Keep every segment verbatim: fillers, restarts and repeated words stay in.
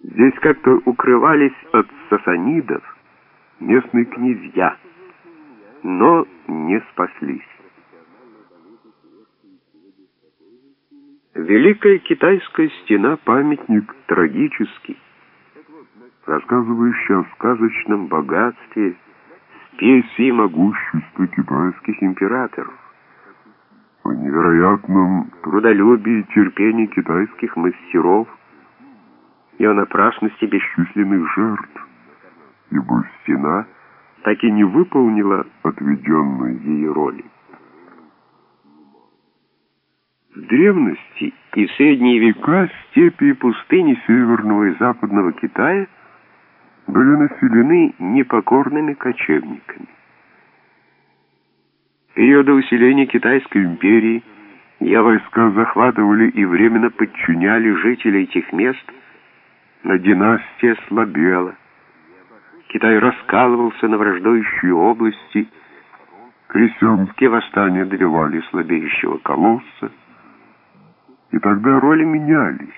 Здесь как-то укрывались от сасанидов местные князья, но не спаслись. Великая китайская стена — памятник трагический, рассказывающий о сказочном богатстве, спеси и могуществе китайских императоров, о невероятном трудолюбии и терпении китайских мастеров и о напрасности бесчисленных жертв, ибо стена так и не выполнила отведенную ей роли. В древности и в средние века степи и пустыни северного и западного Китая были населены непокорными кочевниками. В периоды усиления Китайской империи ее войска захватывали и временно подчиняли жителей этих мест, но династия слабела. Китай раскалывался на враждующие области, крестьянские восстания добивали слабеющего колосса, и тогда роли менялись.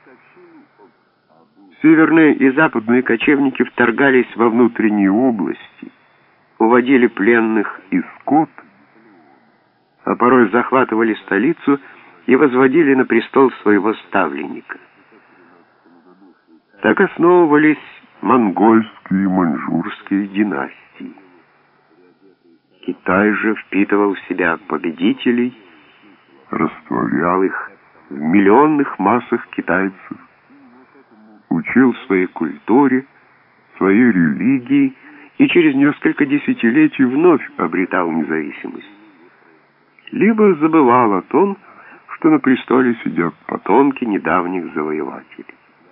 Северные и западные кочевники вторгались во внутренние области, уводили пленных и скот, а порой захватывали столицу и возводили на престол своего ставленника. Так основывались монгольские и маньчжурские династии. Китай же впитывал в себя победителей, растворял их в миллионных массах китайцев, учил своей культуре, своей религии и через несколько десятилетий вновь обретал независимость. Либо забывал о том, что на престоле сидят потомки недавних завоевателей.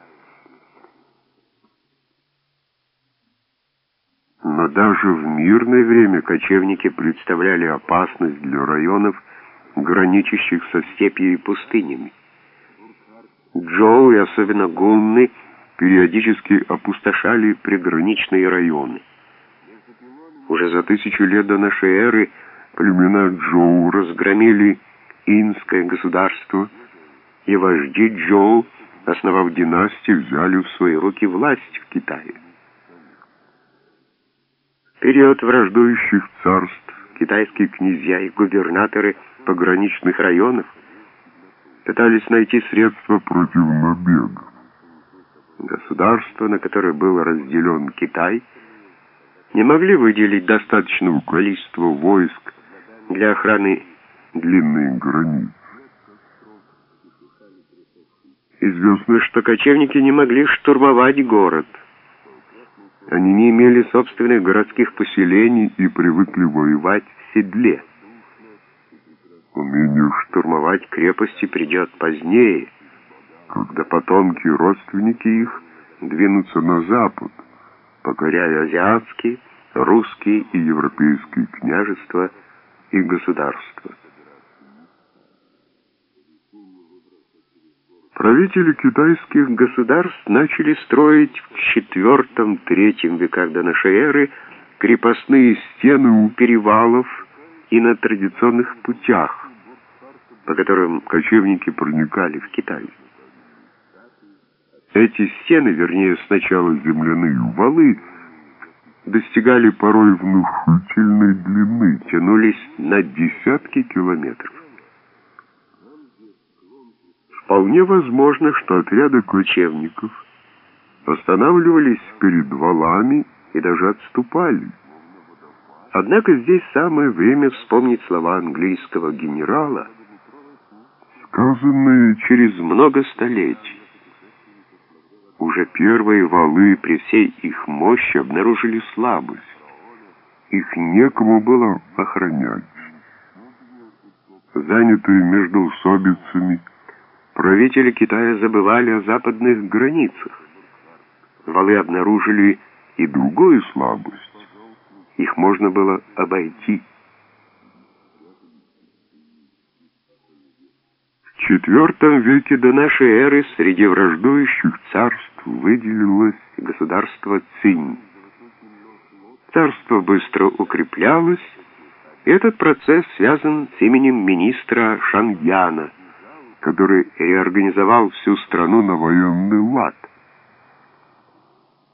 Но даже в мирное время кочевники представляли опасность для районов, граничащих со степью и пустынями. Джоу и особенно гунны периодически опустошали приграничные районы. Уже за тысячу лет до нашей эры племена Джоу разгромили инское государство, и вожди Джоу, основав династию, взяли в свои руки власть в Китае. В период враждующих царств китайские князья и губернаторы пограничных районов пытались найти средства против набегов. Государства, на которые был разделен Китай, не могли выделить достаточного количества войск для охраны длинных границ. Известно, что кочевники не могли штурмовать город. Они не имели собственных городских поселений и привыкли воевать в седле. Умение штурмовать крепости придет позднее, когда потомки и родственники их двинутся на запад, покоряя азиатские, русские и европейские княжества и государства. Правители китайских государств начали строить в четвёртом-третьем веках до нашей эры крепостные стены у перевалов и на традиционных путях, по которым кочевники проникали в Китай. Эти стены, вернее, сначала земляные валы, достигали порой внушительной длины, тянулись на десятки километров. Вполне возможно, что отряды кочевников останавливались перед валами и даже отступали. Однако здесь самое время вспомнить слова английского генерала, сказанные через много столетий. Уже первые валы при всей их мощи обнаружили слабость. Их некому было охранять. Занятые междоусобицами, правители Китая забывали о западных границах. Валы обнаружили и другую слабость. Их можно было обойти. В четвёртом веке до нашей эры среди враждующих царств выделилось государство Цинь. Царство быстро укреплялось, и этот процесс связан с именем министра Шаньяна, который реорганизовал всю страну на военный лад.